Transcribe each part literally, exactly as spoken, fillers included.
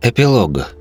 Эпилог.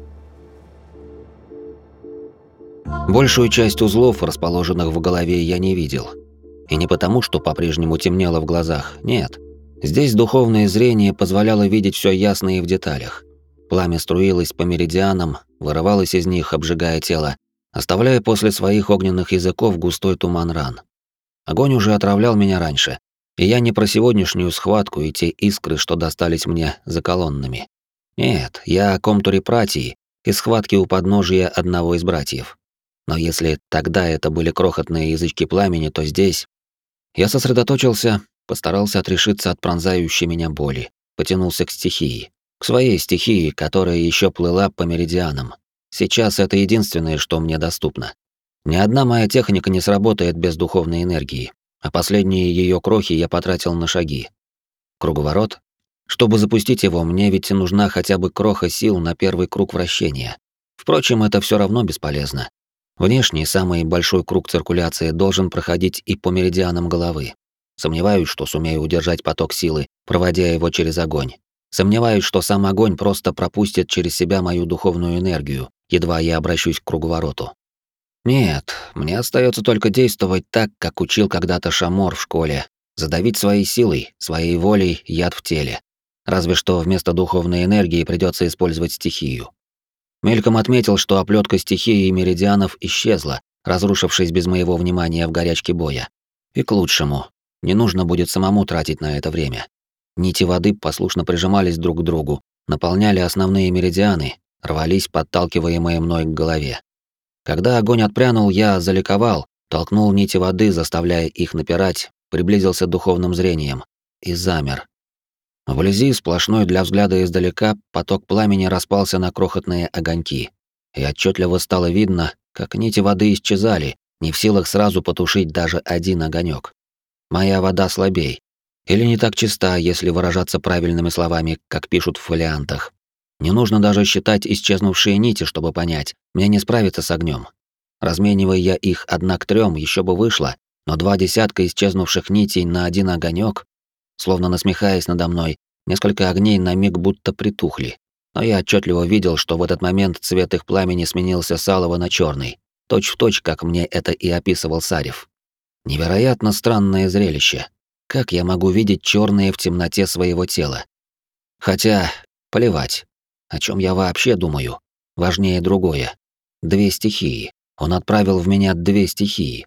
Большую часть узлов, расположенных в голове, я не видел. И не потому, что по-прежнему темнело в глазах, нет. Здесь духовное зрение позволяло видеть все ясно и в деталях. Пламя струилось по меридианам, вырывалось из них, обжигая тело, оставляя после своих огненных языков густой туман ран. Огонь уже отравлял меня раньше, и я не про сегодняшнюю схватку и те искры, что достались мне за колоннами. Нет, я о комтуре Пратии и схватке у подножия одного из братьев. Но если тогда это были крохотные язычки пламени, то здесь... Я сосредоточился, постарался отрешиться от пронзающей меня боли, потянулся к стихии. К своей стихии, которая еще плыла по меридианам. Сейчас это единственное, что мне доступно. Ни одна моя техника не сработает без духовной энергии, а последние ее крохи я потратил на шаги. Круговорот? Чтобы запустить его, мне ведь нужна хотя бы кроха сил на первый круг вращения. Впрочем, это все равно бесполезно. Внешний, самый большой круг циркуляции должен проходить и по меридианам головы. Сомневаюсь, что сумею удержать поток силы, проводя его через огонь. Сомневаюсь, что сам огонь просто пропустит через себя мою духовную энергию, едва я обращусь к круговороту. Нет, мне остается только действовать так, как учил когда-то Шамор в школе, задавить своей силой, своей волей яд в теле. Разве что вместо духовной энергии придется использовать стихию. Мельком отметил, что оплетка стихии и меридианов исчезла, разрушившись без моего внимания в горячке боя. И к лучшему. Не нужно будет самому тратить на это время. Нити воды послушно прижимались друг к другу, наполняли основные меридианы, рвались, подталкиваемые мной к голове. Когда огонь отпрянул, я заликовал, толкнул нити воды, заставляя их напирать, приблизился духовным зрением и замер. Вблизи, сплошной для взгляда издалека, поток пламени распался на крохотные огоньки, и отчетливо стало видно, как нити воды исчезали, не в силах сразу потушить даже один огонек. Моя вода слабей, или не так чиста, если выражаться правильными словами, как пишут в фолиантах. Не нужно даже считать исчезнувшие нити, чтобы понять, мне не справиться с огнем. Разменивая я их одна к трем, еще бы вышло, но два десятка исчезнувших нитей на один огонек, словно насмехаясь надо мной, несколько огней на миг будто притухли. Но я отчетливо видел, что в этот момент цвет их пламени сменился с алого на черный, точь-в-точь, как мне это и описывал Сарев. Невероятно странное зрелище. Как я могу видеть черные в темноте своего тела? Хотя, плевать. О чем я вообще думаю? Важнее другое. Две стихии. Он отправил в меня две стихии.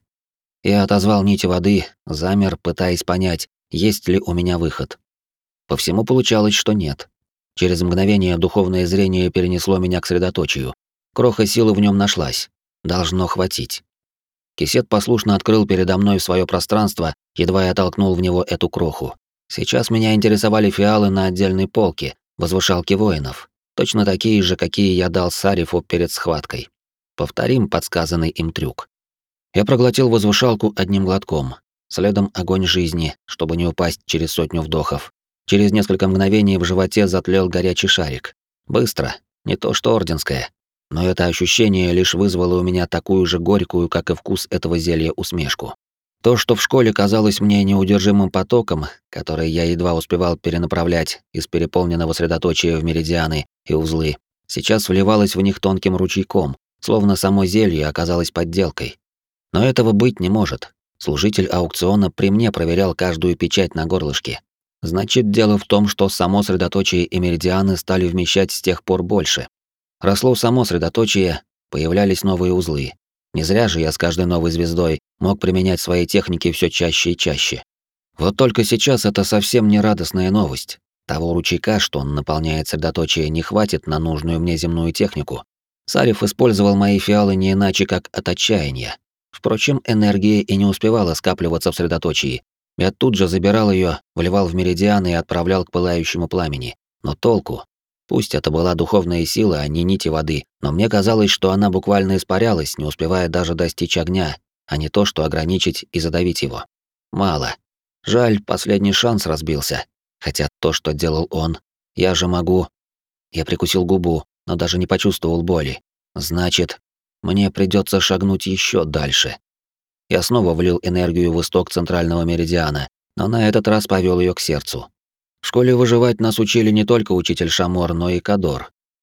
Я отозвал нити воды, замер, пытаясь понять, есть ли у меня выход. По всему получалось, что нет. Через мгновение духовное зрение перенесло меня к средоточию. Кроха силы в нем нашлась. Должно хватить. Кисет послушно открыл передо мной свое пространство, едва я толкнул в него эту кроху. Сейчас меня интересовали фиалы на отдельной полке, возвышалки воинов. Точно такие же, какие я дал Сарифу перед схваткой. Повторим подсказанный им трюк. Я проглотил возвышалку одним глотком. Следом огонь жизни, чтобы не упасть через сотню вдохов. Через несколько мгновений в животе затлел горячий шарик. Быстро, не то что орденское. Но это ощущение лишь вызвало у меня такую же горькую, как и вкус этого зелья, усмешку. То, что в школе казалось мне неудержимым потоком, который я едва успевал перенаправлять из переполненного средоточия в меридианы и узлы, сейчас вливалось в них тонким ручейком, словно само зелье оказалось подделкой. Но этого быть не может. Служитель аукциона при мне проверял каждую печать на горлышке. Значит, дело в том, что само средоточие и меридианы стали вмещать с тех пор больше. Росло само средоточие, появлялись новые узлы. Не зря же я с каждой новой звездой мог применять свои техники все чаще и чаще. Вот только сейчас это совсем не радостная новость. Того ручейка, что он наполняет средоточие, не хватит на нужную мне земную технику. Сарев использовал мои фиалы не иначе, как от отчаяния. Впрочем, энергия и не успевала скапливаться в средоточии. Я тут же забирал ее, вливал в меридианы и отправлял к пылающему пламени. Но толку? Пусть это была духовная сила, а не нити воды, но мне казалось, что она буквально испарялась, не успевая даже достичь огня, а не то, что ограничить и задавить его. Мало. Жаль, последний шанс разбился. Хотя то, что делал он, я же могу... Я прикусил губу, но даже не почувствовал боли. Значит, мне придется шагнуть еще дальше. Я снова влил энергию в исток центрального меридиана, но на этот раз повел ее к сердцу. В школе выживать нас учили не только учитель Шамор, но и Кадор.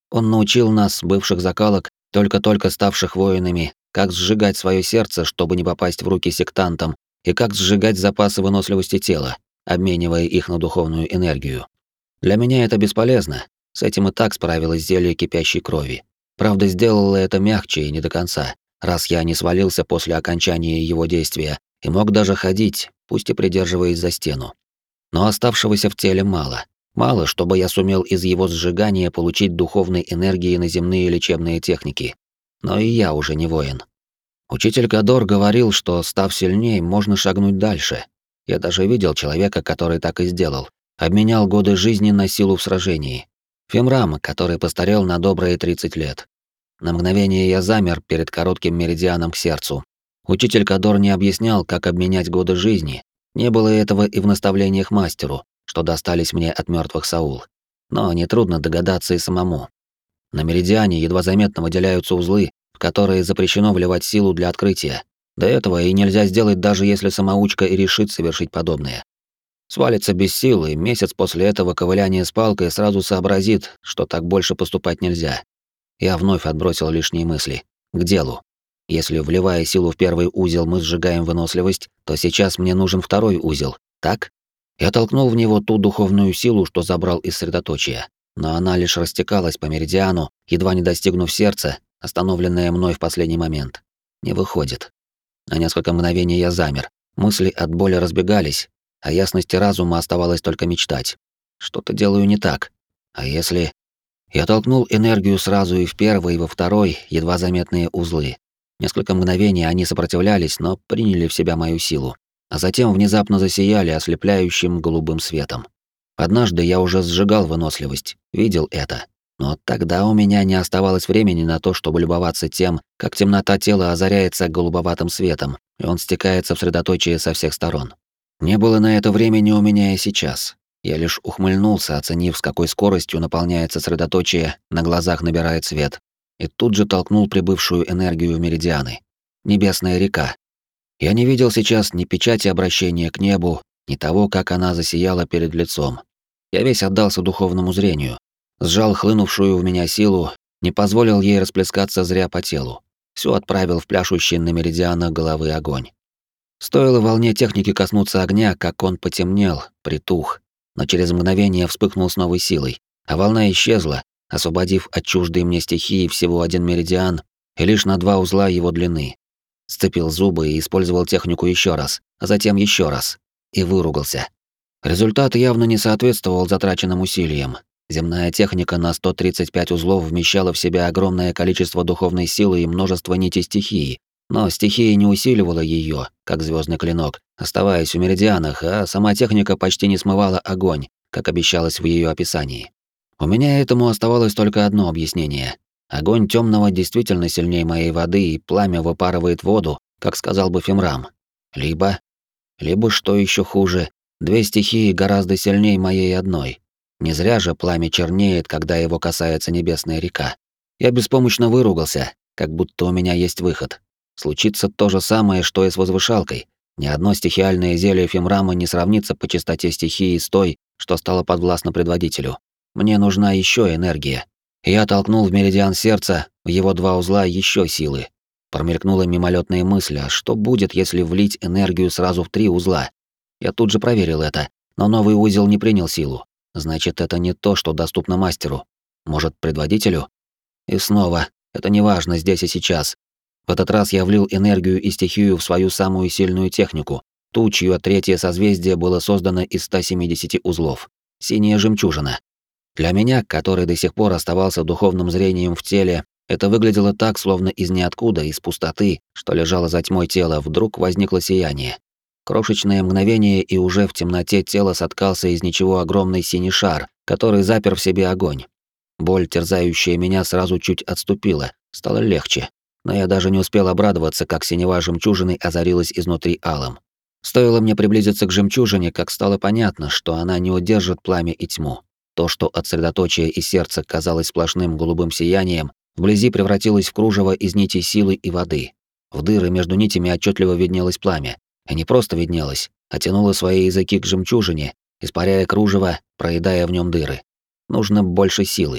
Он научил нас, бывших закалок, только-только ставших воинами, как сжигать свое сердце, чтобы не попасть в руки сектантам, и как сжигать запасы выносливости тела, обменивая их на духовную энергию. Для меня это бесполезно. С этим и так справилось зелье кипящей крови. Правда, сделала это мягче и не до конца, раз я не свалился после окончания его действия и мог даже ходить, пусть и придерживаясь за стену. Но оставшегося в теле мало. Мало, чтобы я сумел из его сжигания получить духовной энергии на земные лечебные техники. Но и я уже не воин. Учитель Кадор говорил, что, став сильнее, можно шагнуть дальше. Я даже видел человека, который так и сделал. Обменял годы жизни на силу в сражении. Фимрам, который постарел на добрые тридцать лет. На мгновение я замер перед коротким меридианом к сердцу. Учитель Кадор не объяснял, как обменять годы жизни. Не было этого и в наставлениях мастеру, что достались мне от мертвых Саул. Но нетрудно догадаться и самому. На меридиане едва заметно выделяются узлы, в которые запрещено вливать силу для открытия. До этого и нельзя сделать, даже если самоучка и решит совершить подобное. Свалится без силы, и месяц после этого ковыляния с палкой сразу сообразит, что так больше поступать нельзя. Я вновь отбросил лишние мысли. К делу. Если, вливая силу в первый узел, мы сжигаем выносливость, то сейчас мне нужен второй узел, так? Я толкнул в него ту духовную силу, что забрал из средоточия, но она лишь растекалась по меридиану, едва не достигнув сердца, остановленное мной в последний момент. Не выходит. На несколько мгновений я замер, мысли от боли разбегались, а ясности разума оставалось только мечтать. Что-то делаю не так. А если... Я толкнул энергию сразу и в первый, и во второй, едва заметные узлы. Несколько мгновений они сопротивлялись, но приняли в себя мою силу, а затем внезапно засияли ослепляющим голубым светом. Однажды я уже сжигал выносливость, видел это, но тогда у меня не оставалось времени на то, чтобы любоваться тем, как темнота тела озаряется голубоватым светом, и он стекается в средоточие со всех сторон. Не было на это времени у меня и сейчас. Я лишь ухмыльнулся, оценив, с какой скоростью наполняется средоточие, на глазах набирает свет, и тут же толкнул прибывшую энергию в меридианы. Небесная река. Я не видел сейчас ни печати обращения к небу, ни того, как она засияла перед лицом. Я весь отдался духовному зрению, сжал хлынувшую в меня силу, не позволил ей расплескаться зря по телу. Всё отправил в пляшущий на меридианах головы огонь. Стоило волне техники коснуться огня, как он потемнел, притух, но через мгновение вспыхнул с новой силой, а волна исчезла, освободив от чуждой мне стихии всего один меридиан и лишь на два узла его длины. Сцепил зубы и использовал технику еще раз, а затем еще раз. И выругался. Результат явно не соответствовал затраченным усилиям. Земная техника на сто тридцать пять узлов вмещала в себя огромное количество духовной силы и множество нитей стихии, но стихия не усиливала ее, как звездный клинок, оставаясь в меридианах, а сама техника почти не смывала огонь, как обещалось в ее описании. У меня этому оставалось только одно объяснение. Огонь темного действительно сильнее моей воды, и пламя выпарывает воду, как сказал бы Фимрам. Либо... Либо, что еще хуже, две стихии гораздо сильнее моей одной. Не зря же пламя чернеет, когда его касается небесная река. Я беспомощно выругался, как будто у меня есть выход. Случится то же самое, что и с возвышалкой. Ни одно стихиальное зелье Фимрама не сравнится по чистоте стихии с той, что стало подвластно предводителю. Мне нужна еще энергия. Я толкнул в меридиан сердца, в его два узла еще силы. Промелькнула мимолетная мысль, а что будет, если влить энергию сразу в три узла? Я тут же проверил это, но новый узел не принял силу. Значит, это не то, что доступно мастеру. Может, предводителю? И снова, это не важно здесь и сейчас. В этот раз я влил энергию и стихию в свою самую сильную технику, ту, чье третье созвездие было создано из ста семидесяти узлов. Синяя жемчужина. Для меня, который до сих пор оставался духовным зрением в теле, это выглядело так, словно из ниоткуда, из пустоты, что лежало за тьмой тела, вдруг возникло сияние. Крошечное мгновение, и уже в темноте тела соткался из ничего огромный синий шар, который запер в себе огонь. Боль, терзающая меня, сразу чуть отступила, стало легче. Но я даже не успел обрадоваться, как синева жемчужины озарилась изнутри алым. Стоило мне приблизиться к жемчужине, как стало понятно, что она не удержит пламя и тьму. То, что от средоточия и сердца казалось сплошным голубым сиянием, вблизи превратилось в кружево из нитей силы и воды. В дыры между нитями отчетливо виднелось пламя. И не просто виднелось, а тянуло свои языки к жемчужине, испаряя кружево, проедая в нем дыры. Нужно больше силы.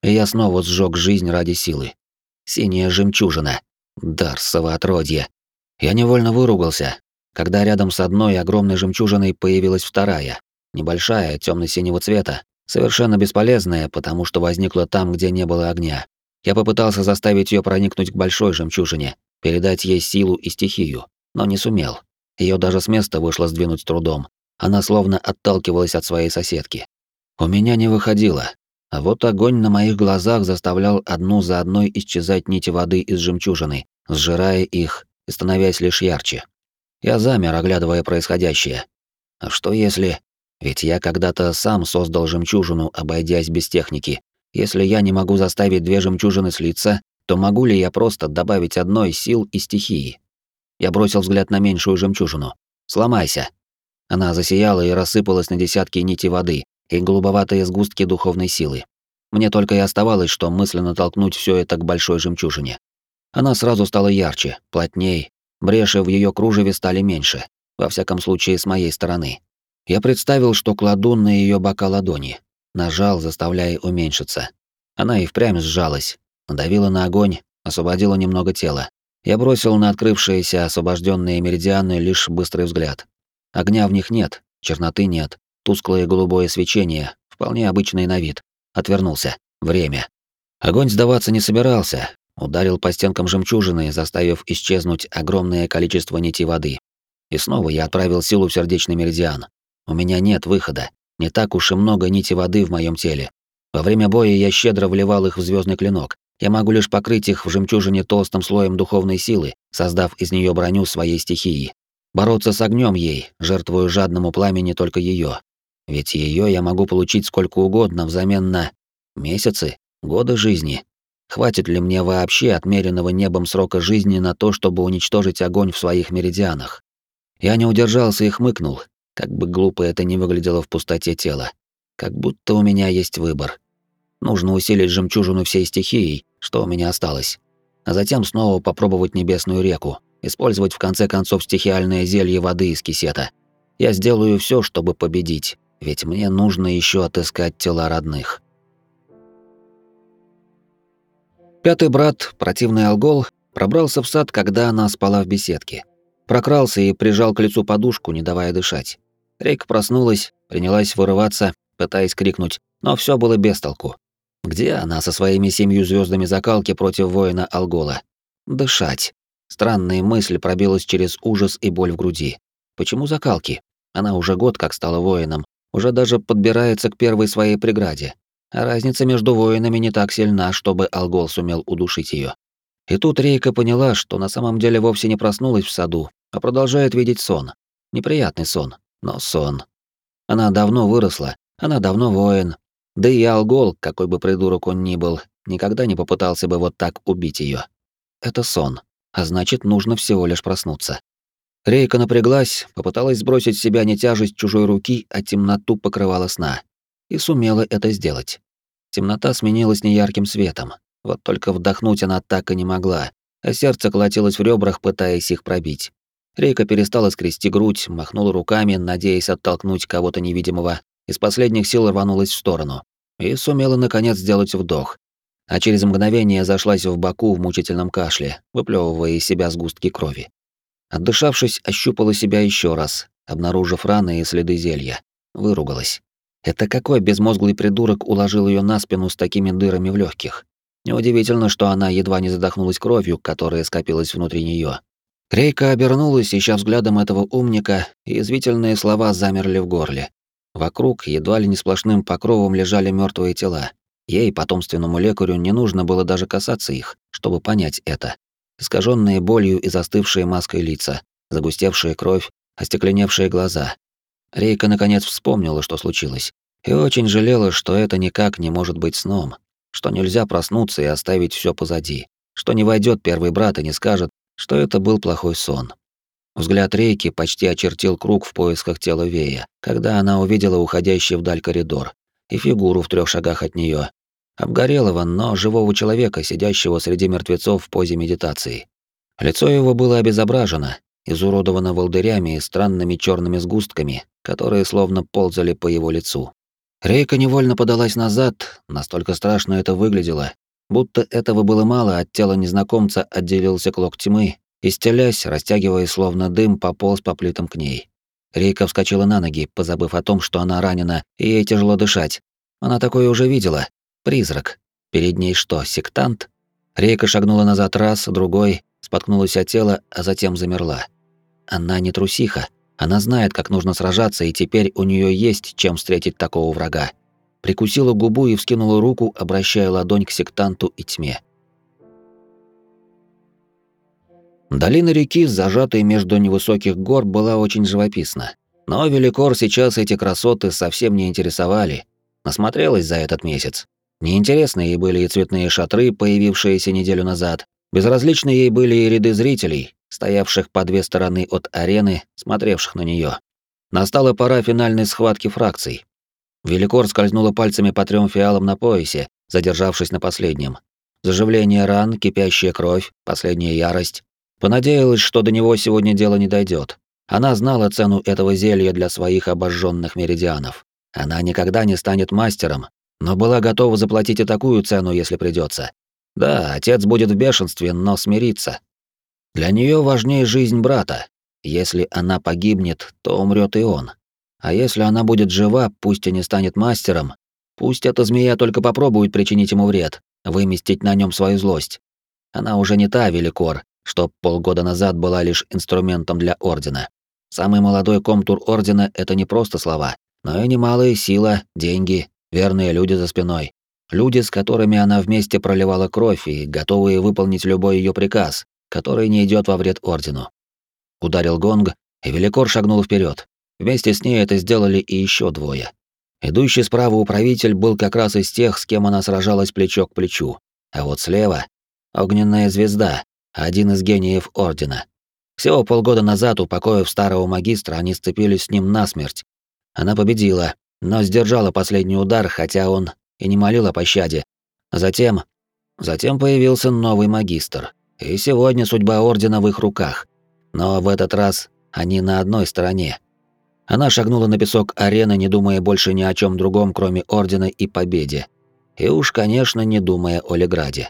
и я снова сжёг жизнь ради силы. Синяя жемчужина. Дарсово отродье. Я невольно выругался, когда рядом с одной огромной жемчужиной появилась вторая, небольшая, тёмно-синего цвета, совершенно бесполезная, потому что возникла там, где не было огня. Я попытался заставить её проникнуть к большой жемчужине, передать ей силу и стихию, но не сумел. Её даже с места вышло сдвинуть с трудом. Она словно отталкивалась от своей соседки. У меня не выходило. А вот огонь на моих глазах заставлял одну за одной исчезать нити воды из жемчужины, сжирая их и становясь лишь ярче. Я замер, оглядывая происходящее. А что если... Ведь я когда-то сам создал жемчужину, обойдясь без техники. Если я не могу заставить две жемчужины слиться, то могу ли я просто добавить одной сил и стихии? Я бросил взгляд на меньшую жемчужину. «Сломайся!» Она засияла и рассыпалась на десятки нитей воды и голубоватые сгустки духовной силы. Мне только и оставалось, что мысленно толкнуть все это к большой жемчужине. Она сразу стала ярче, плотней, бреши в ее кружеве стали меньше, во всяком случае с моей стороны. Я представил, что кладу на ее бока ладони, нажал, заставляя уменьшиться. Она и впрямь сжалась, надавила на огонь, освободила немного тела. Я бросил на открывшиеся освобожденные меридианы лишь быстрый взгляд. Огня в них нет, черноты нет, тусклое голубое свечение, вполне обычный на вид. Отвернулся. Время. Огонь сдаваться не собирался, ударил по стенкам жемчужины, заставив исчезнуть огромное количество нитей воды. И снова я отправил силу в сердечный меридиан. У меня нет выхода, не так уж и много нитей воды в моем теле. Во время боя я щедро вливал их в звездный клинок. Я могу лишь покрыть их в жемчужине толстым слоем духовной силы, создав из нее броню своей стихии. Бороться с огнем ей, жертвуя жадному пламени только ее. Ведь ее я могу получить сколько угодно взамен на месяцы, годы жизни. Хватит ли мне вообще отмеренного небом срока жизни на то, чтобы уничтожить огонь в своих меридианах? Я не удержался и хмыкнул, как бы глупо это ни выглядело в пустоте тела. Как будто у меня есть выбор. Нужно усилить жемчужину всей стихией, что у меня осталось. А затем снова попробовать небесную реку, использовать в конце концов стихиальное зелье воды из кисета. Я сделаю все, чтобы победить, ведь мне нужно еще отыскать тела родных. Пятый брат, противный алгол, пробрался в сад, когда она спала в беседке. Прокрался и прижал к лицу подушку, не давая дышать. Рейка проснулась, принялась вырываться, пытаясь крикнуть, но все было без толку. Где она со своими семью звездами закалки против воина алгола? Дышать. Странная мысль пробилась через ужас и боль в груди. Почему закалки? Она уже год как стала воином, уже даже подбирается к первой своей преграде. А разница между воинами не так сильна, чтобы алгол сумел удушить ее. И тут Рейка поняла, что на самом деле вовсе не проснулась в саду, а продолжает видеть сон. Неприятный сон, но сон. Она давно выросла, она давно воин. Да и алгол, какой бы придурок он ни был, никогда не попытался бы вот так убить ее. Это сон, а значит, нужно всего лишь проснуться. Рейка напряглась, попыталась сбросить с себя не тяжесть чужой руки, а темноту покрывала сна. И сумела это сделать. Темнота сменилась неярким светом. Вот только вдохнуть она так и не могла, а сердце колотилось в ребрах, пытаясь их пробить. Рейка перестала скрести грудь, махнула руками, надеясь оттолкнуть кого-то невидимого, из последних сил рванулась в сторону. И сумела, наконец, сделать вдох. А через мгновение зашлась в боку в мучительном кашле, выплевывая из себя сгустки крови. Отдышавшись, ощупала себя еще раз, обнаружив раны и следы зелья. Выругалась. Это какой безмозглый придурок уложил ее на спину с такими дырами в легких? Неудивительно, что она едва не задохнулась кровью, которая скопилась внутри нее. Рейка обернулась, ища взглядом этого умника, и язвительные слова замерли в горле. Вокруг едва ли не сплошным покровом лежали мертвые тела. Ей, потомственному лекарю, не нужно было даже касаться их, чтобы понять это. Искаженные болью и застывшие маской лица, загустевшая кровь, остекленевшие глаза. Рейка наконец вспомнила, что случилось, и очень жалела, что это никак не может быть сном, что нельзя проснуться и оставить все позади, что не войдет первый брат и не скажет, что это был плохой сон. Взгляд Рейки почти очертил круг в поисках тела Вея, когда она увидела уходящий вдаль коридор и фигуру в трех шагах от нее, обгорелого, но живого человека, сидящего среди мертвецов в позе медитации. Лицо его было обезображено, изуродовано волдырями и странными черными сгустками, которые словно ползали по его лицу. Рейка невольно подалась назад, настолько страшно это выглядело, будто этого было мало, от тела незнакомца отделился клок тьмы и, стелясь, растягиваясь словно дым, пополз по плитам к ней. Рейка вскочила на ноги, позабыв о том, что она ранена, и ей тяжело дышать. Она такое уже видела. Призрак. Перед ней что, сектант? Рейка шагнула назад раз, другой, споткнулась о тело, а затем замерла. Она не трусиха. Она знает, как нужно сражаться, и теперь у нее есть чем встретить такого врага. Прикусила губу и вскинула руку, обращая ладонь к сектанту и тьме. Долина реки, зажатой между невысоких гор, была очень живописна. Но Великор сейчас эти красоты совсем не интересовали. Насмотрелась за этот месяц. Неинтересны ей были и цветные шатры, появившиеся неделю назад. Безразличны ей были и ряды зрителей, стоявших по две стороны от арены, смотревших на нее. Настала пора финальной схватки фракций. Великор скользнула пальцами по трем фиалам на поясе, задержавшись на последнем. Заживление ран, кипящая кровь, последняя ярость. Понадеялась, что до него сегодня дело не дойдет. Она знала цену этого зелья для своих обожженных меридианов. Она никогда не станет мастером, но была готова заплатить и такую цену, если придется. Да, отец будет в бешенстве, но смирится. Для нее важнее жизнь брата. Если она погибнет, то умрет и он. А если она будет жива, пусть и не станет мастером, пусть эта змея только попробует причинить ему вред, выместить на нем свою злость. Она уже не та Великор, что полгода назад была лишь инструментом для Ордена. Самый молодой комтур Ордена — это не просто слова, но и немалая сила, деньги, верные люди за спиной. Люди, с которыми она вместе проливала кровь и готовые выполнить любой ее приказ, который не идет во вред Ордену. Ударил гонг, и Великор шагнул вперед. Вместе с ней это сделали и еще двое. Идущий справа управитель был как раз из тех, с кем она сражалась плечо к плечу. А вот слева — огненная звезда, один из гениев Ордена. Всего полгода назад, упокоив старого магистра, они сцепились с ним насмерть. Она победила, но сдержала последний удар, хотя он и не молил о пощаде. Затем... Затем появился новый магистр. И сегодня судьба Ордена в их руках. Но в этот раз они на одной стороне. Она шагнула на песок арены, не думая больше ни о чем другом, кроме Ордена и победе. И уж, конечно, не думая о Леграде.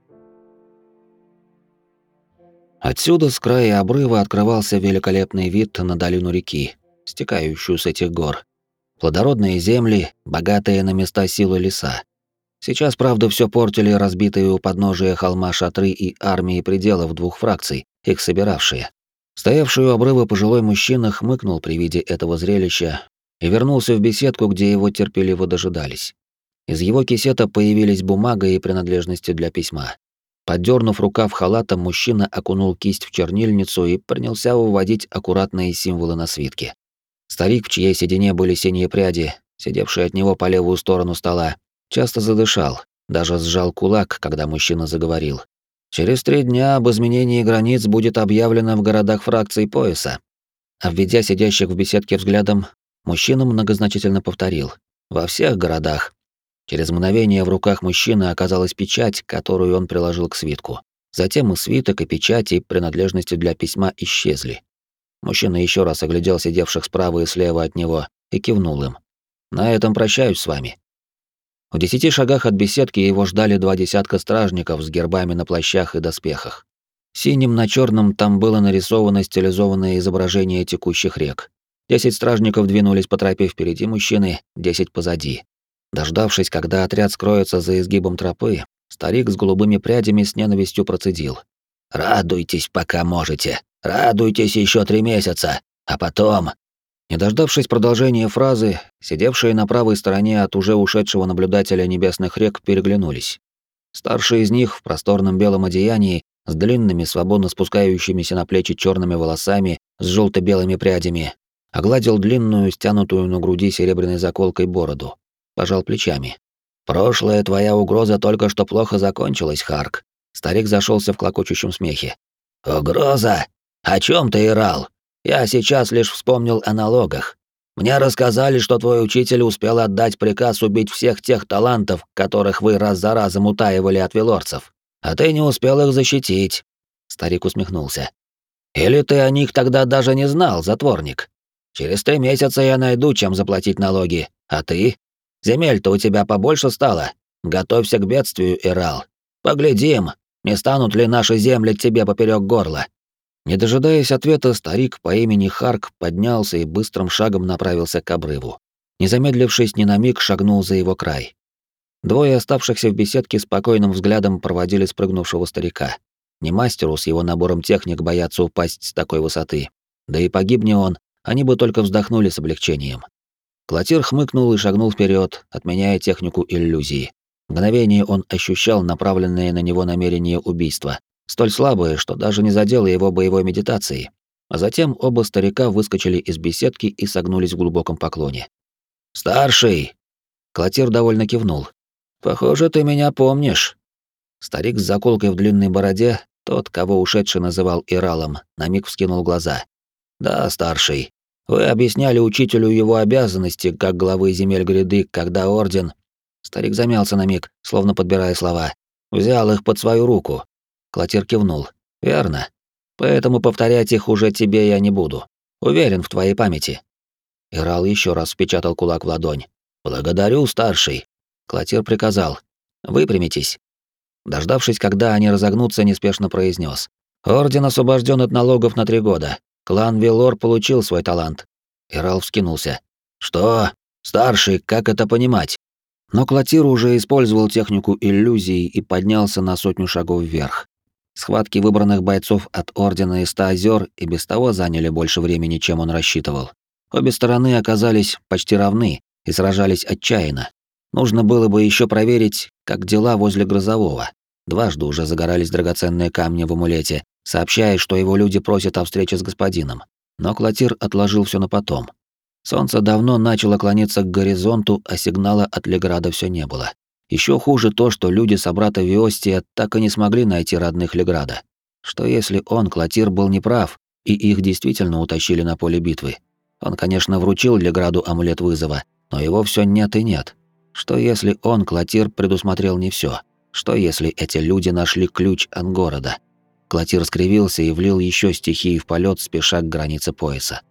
Отсюда, с края обрыва, открывался великолепный вид на долину реки, стекающую с этих гор. Плодородные земли, богатые на места силы леса. Сейчас, правда, все портили разбитые у подножия холма шатры и армии пределов двух фракций, их собиравшие. Стоявший у обрыва пожилой мужчина хмыкнул при виде этого зрелища и вернулся в беседку, где его терпеливо дожидались. Из его кисета появились бумага и принадлежности для письма. Поддернув рукав халата, мужчина окунул кисть в чернильницу и принялся выводить аккуратные символы на свитке. Старик, в чьей седине были синие пряди, сидевший от него по левую сторону стола, часто задышал, даже сжал кулак, когда мужчина заговорил. Через три дня об изменении границ будет объявлено в городах фракций пояса. Обведя сидящих в беседке взглядом, мужчина многозначительно повторил: во всех городах. Через мгновение в руках мужчины оказалась печать, которую он приложил к свитку. Затем и свиток, и печать, и принадлежности для письма исчезли. Мужчина еще раз оглядел сидевших справа и слева от него и кивнул им. На этом прощаюсь с вами. В десяти шагах от беседки его ждали два десятка стражников с гербами на плащах и доспехах. Синим на черном там было нарисовано стилизованное изображение текущих рек. Десять стражников двинулись по тропе впереди мужчины, десять позади. Дождавшись, когда отряд скроется за изгибом тропы, старик с голубыми прядями с ненавистью процедил: «Радуйтесь, пока можете. Радуйтесь еще три месяца, а потом...» Не дождавшись продолжения фразы, сидевшие на правой стороне от уже ушедшего наблюдателя небесных рек переглянулись. Старший из них в просторном белом одеянии, с длинными, свободно спускающимися на плечи черными волосами, с желто-белыми прядями, огладил длинную, стянутую на груди серебряной заколкой бороду. Пожал плечами. «Прошлая твоя угроза только что плохо закончилась, Харк». Старик зашелся в клокочущем смехе. «Угроза? О чем ты, Ирал? Я сейчас лишь вспомнил о налогах. Мне рассказали, что твой учитель успел отдать приказ убить всех тех талантов, которых вы раз за разом утаивали от велорцев. А ты не успел их защитить». Старик усмехнулся. «Или ты о них тогда даже не знал, затворник? Через три месяца я найду, чем заплатить налоги. А ты? Земель-то у тебя побольше стало. Готовься к бедствию, Ирал. Поглядим, не станут ли наши земли тебе поперек горла». Не дожидаясь ответа, старик по имени Харк поднялся и быстрым шагом направился к обрыву. Не замедлившись ни на миг, шагнул за его край. Двое оставшихся в беседке спокойным взглядом проводили спрыгнувшего старика. Не мастеру с его набором техник бояться упасть с такой высоты. Да и погибни он, они бы только вздохнули с облегчением. Клотир хмыкнул и шагнул вперед, отменяя технику иллюзии. В мгновение он ощущал направленное на него намерение убийства, столь слабое, что даже не задело его боевой медитации. А затем оба старика выскочили из беседки и согнулись в глубоком поклоне. «Старший!» Клотир довольно кивнул. «Похоже, ты меня помнишь». Старик с заколкой в длинной бороде, тот, кого ушедший называл Иралом, на миг вскинул глаза. «Да, старший. Вы объясняли учителю его обязанности, как главы земель гряды, когда орден...» Старик замялся на миг, словно подбирая слова. «Взял их под свою руку». Клотир кивнул. «Верно. Поэтому повторять их уже тебе я не буду. Уверен в твоей памяти». Ирал еще раз впечатал кулак в ладонь. «Благодарю, старший». Клотир приказал. «Выпрямитесь». Дождавшись, когда они разогнутся, неспешно произнес: «Орден освобожден от налогов на три года. Клан Велор получил свой талант». Ирал вскинулся. «Что? Старший, как это понимать?» Но Клотир уже использовал технику иллюзии и поднялся на сотню шагов вверх. Схватки выбранных бойцов от Ордена и Ста озер и без того заняли больше времени, чем он рассчитывал. Обе стороны оказались почти равны и сражались отчаянно. Нужно было бы еще проверить, как дела возле Грозового. Дважды уже загорались драгоценные камни в амулете, сообщая, что его люди просят о встрече с господином. Но Клотир отложил все на потом. Солнце давно начало клониться к горизонту, а сигнала от Леграда все не было. Еще хуже то, что люди собрата Виостия так и не смогли найти родных Леграда. Что если он, Клотир, был неправ, и их действительно утащили на поле битвы? Он, конечно, вручил Леграду амулет вызова, но его все нет и нет. Что если он, Клотир, предусмотрел не все? Что если эти люди нашли ключ от города? Клотир скривился и влил еще стихии в полет, спеша к границе пояса.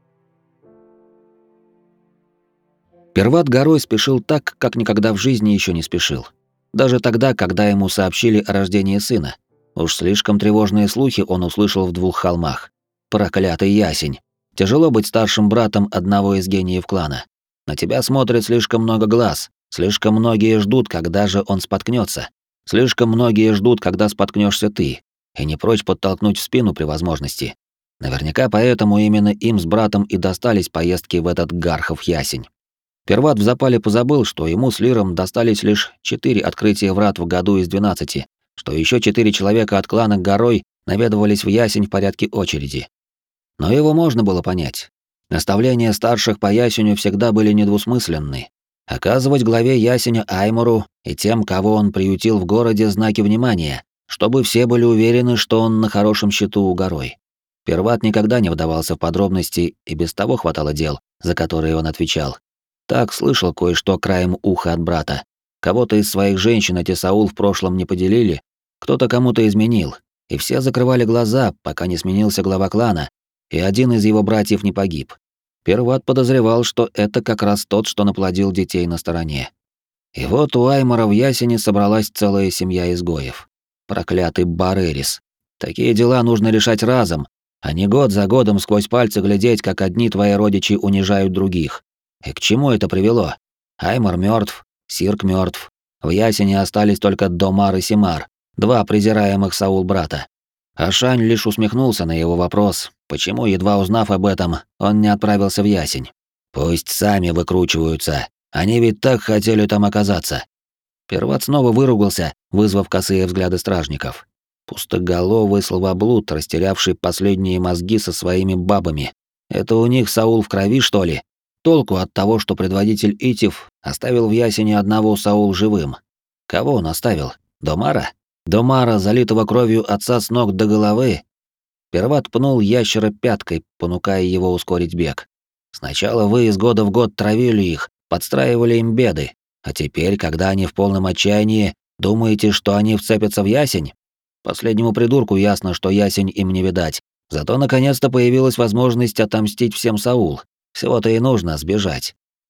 Перват горой спешил так, как никогда в жизни еще не спешил. Даже тогда, когда ему сообщили о рождении сына. Уж слишком тревожные слухи он услышал в двух холмах. Проклятый ясень. Тяжело быть старшим братом одного из гениев клана. На тебя смотрит слишком много глаз. Слишком многие ждут, когда же он споткнется. Слишком многие ждут, когда споткнешься ты. И не прочь подтолкнуть в спину при возможности. Наверняка поэтому именно им с братом и достались поездки в этот Гархов ясень. Перват в запале позабыл, что ему с Лиром достались лишь четыре открытия врат в году из двенадцати, что еще четыре человека от клана Горой наведывались в ясень в порядке очереди. Но его можно было понять. Наставления старших по ясеню всегда были недвусмысленны. Оказывать главе ясеня Аймору и тем, кого он приютил в городе, знаки внимания, чтобы все были уверены, что он на хорошем счету у Горой. Перват никогда не вдавался в подробности, и без того хватало дел, за которые он отвечал. Так слышал кое-что краем уха от брата. Кого-то из своих женщин эти Саул в прошлом не поделили, кто-то кому-то изменил, и все закрывали глаза, пока не сменился глава клана, и один из его братьев не погиб. Перват подозревал, что это как раз тот, что наплодил детей на стороне. И вот у Аймора в Ясене собралась целая семья изгоев. Проклятый Барерис. Такие дела нужно решать разом, а не год за годом сквозь пальцы глядеть, как одни твои родичи унижают других. И к чему это привело? Аймор мертв, Сирк мертв. В Ясене остались только Домар и Симар, два презираемых Саул брата. Ашань лишь усмехнулся на его вопрос, почему, едва узнав об этом, он не отправился в Ясень. Пусть сами выкручиваются, они ведь так хотели там оказаться. Перват снова выругался, вызвав косые взгляды стражников. Пустоголовый словоблуд, растерявший последние мозги со своими бабами. Это у них Саул в крови, что ли? Толку от того, что предводитель Итив оставил в Ясене одного Саул живым. Кого он оставил? Домара? Домара, залитого кровью отца с ног до головы? Перват пнул ящера пяткой, понукая его ускорить бег. Сначала вы из года в год травили их, подстраивали им беды, а теперь, когда они в полном отчаянии, думаете, что они вцепятся в Ясень? Последнему придурку ясно, что Ясень им не видать. Зато наконец-то появилась возможность отомстить всем Саул. Всего-то и нужно сбежать.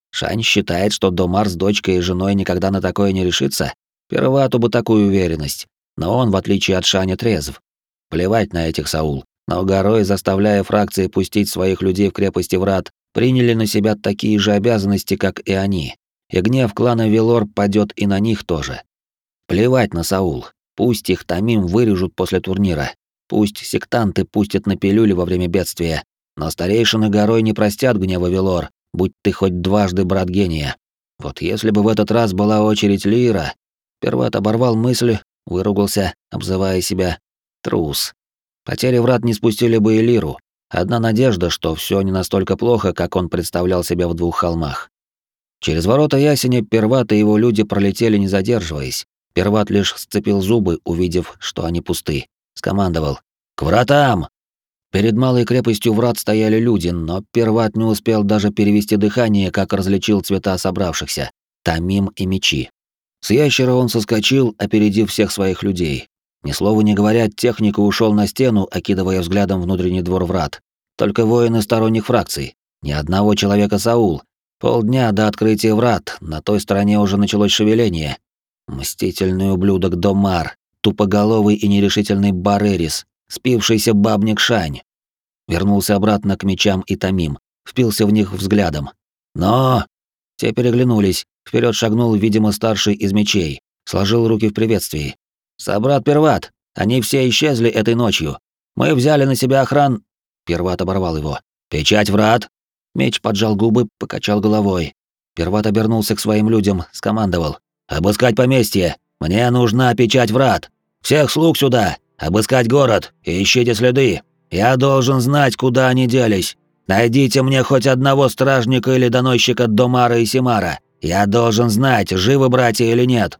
Шань считает, что Домар с дочкой и женой никогда на такое не решится? Первату бы такую уверенность. Но он, в отличие от Шаня, трезв. Плевать на этих Саул. Но горой, заставляя фракции пустить своих людей в крепости врат, приняли на себя такие же обязанности, как и они. И гнев клана Велор падет и на них тоже. Плевать на Саул. Пусть их Тамим вырежут после турнира. Пусть сектанты пустят на пилюли во время бедствия. Но старейшины горой не простят гнева Велор, будь ты хоть дважды брат гения. Вот если бы в этот раз была очередь Лира... Перват оборвал мысль, выругался, обзывая себя трус. Потери врат не спустили бы и Лиру. Одна надежда, что все не настолько плохо, как он представлял себя в двух холмах. Через ворота ясеня Перват и его люди пролетели, не задерживаясь. Перват лишь сцепил зубы, увидев, что они пусты. Скомандовал: «К вратам!» Перед малой крепостью врат стояли люди, но Перват не успел даже перевести дыхание, как различил цвета собравшихся — Тамим и мечи. С ящера он соскочил, опередив всех своих людей. Ни слова не говоря, техника ушел на стену, окидывая взглядом внутренний двор врат. Только воины сторонних фракций. Ни одного человека Саул. Полдня до открытия врат, на той стороне уже началось шевеление. Мстительный ублюдок Домар, тупоголовый и нерешительный Барерис, спившийся бабник Шань. Вернулся обратно к мечам и Тамим, впился в них взглядом. Но... Те переглянулись, вперед шагнул, видимо, старший из мечей, сложил руки в приветствии. «Собрат Перват, они все исчезли этой ночью. Мы взяли на себя охран...» Перват оборвал его. «Печать врат!» Меч поджал губы, покачал головой. Перват обернулся к своим людям, скомандовал: «Обыскать поместье! Мне нужна печать врат! Всех слуг сюда! Обыскать город! И ищите следы! Я должен знать, куда они делись! Найдите мне хоть одного стражника или доносчика Домара и Симара! Я должен знать, живы братья или нет!»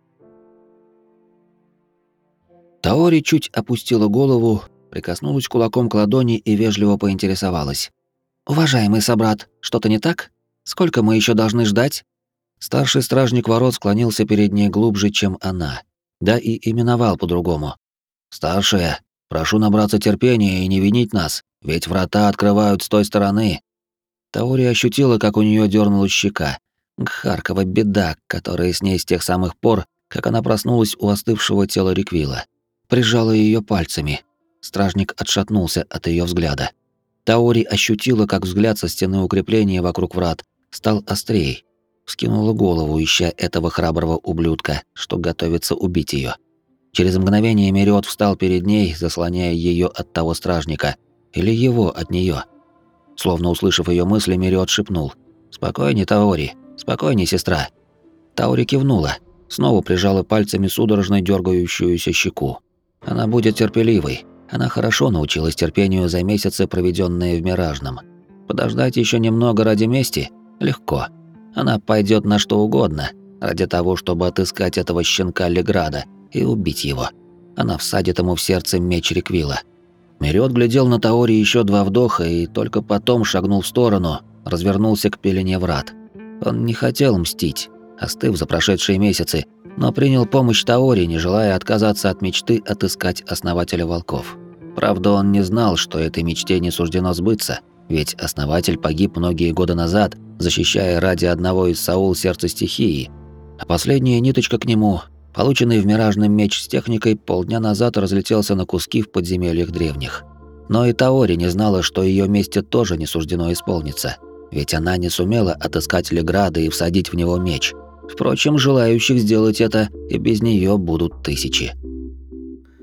Таори чуть опустила голову, прикоснулась кулаком к ладони и вежливо поинтересовалась: «Уважаемый собрат, что-то не так? Сколько мы еще должны ждать?» Старший стражник ворот склонился перед ней глубже, чем она, да и именовал по-другому. «Старшая, прошу набраться терпения и не винить нас, ведь врата открывают с той стороны». Таори ощутила, как у нее дернулась щека. Гхаркова беда, которая с ней с тех самых пор, как она проснулась у остывшего тела Риквила. Прижала ее пальцами. Стражник отшатнулся от ее взгляда. Таори ощутила, как взгляд со стены укрепления вокруг врат стал острее. Вскинула голову, ища этого храброго ублюдка, что готовится убить ее. Через мгновение Мериот встал перед ней, заслоняя ее от того стражника, или его от нее. Словно услышав ее мысли, Мериот шепнул: «Спокойней, Таори, спокойней, сестра». Таори кивнула, снова прижала пальцами судорожно дергающуюся щеку. Она будет терпеливой. Она хорошо научилась терпению за месяцы, проведенные в Миражном. Подождать еще немного ради мести легко. Она пойдет на что угодно ради того, чтобы отыскать этого щенка Леграда и убить его. Она всадит ему в сердце меч Риквила. Мериот глядел на Таори еще два вдоха и только потом шагнул в сторону, развернулся к пелене врат. Он не хотел мстить, остыв за прошедшие месяцы, но принял помощь Таори, не желая отказаться от мечты отыскать основателя волков. Правда, он не знал, что этой мечте не суждено сбыться, ведь основатель погиб многие годы назад, защищая ради одного из Саул сердце стихии, а последняя ниточка к нему, полученный в Миражном меч с техникой, полдня назад разлетелся на куски в подземельях древних. Но и Таори не знала, что ее мести тоже не суждено исполниться, ведь она не сумела отыскать Леграда и всадить в него меч. Впрочем, желающих сделать это и без нее будут тысячи.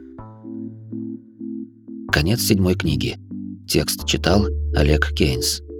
Конец седьмой книги. Текст читал Олег Кейнс.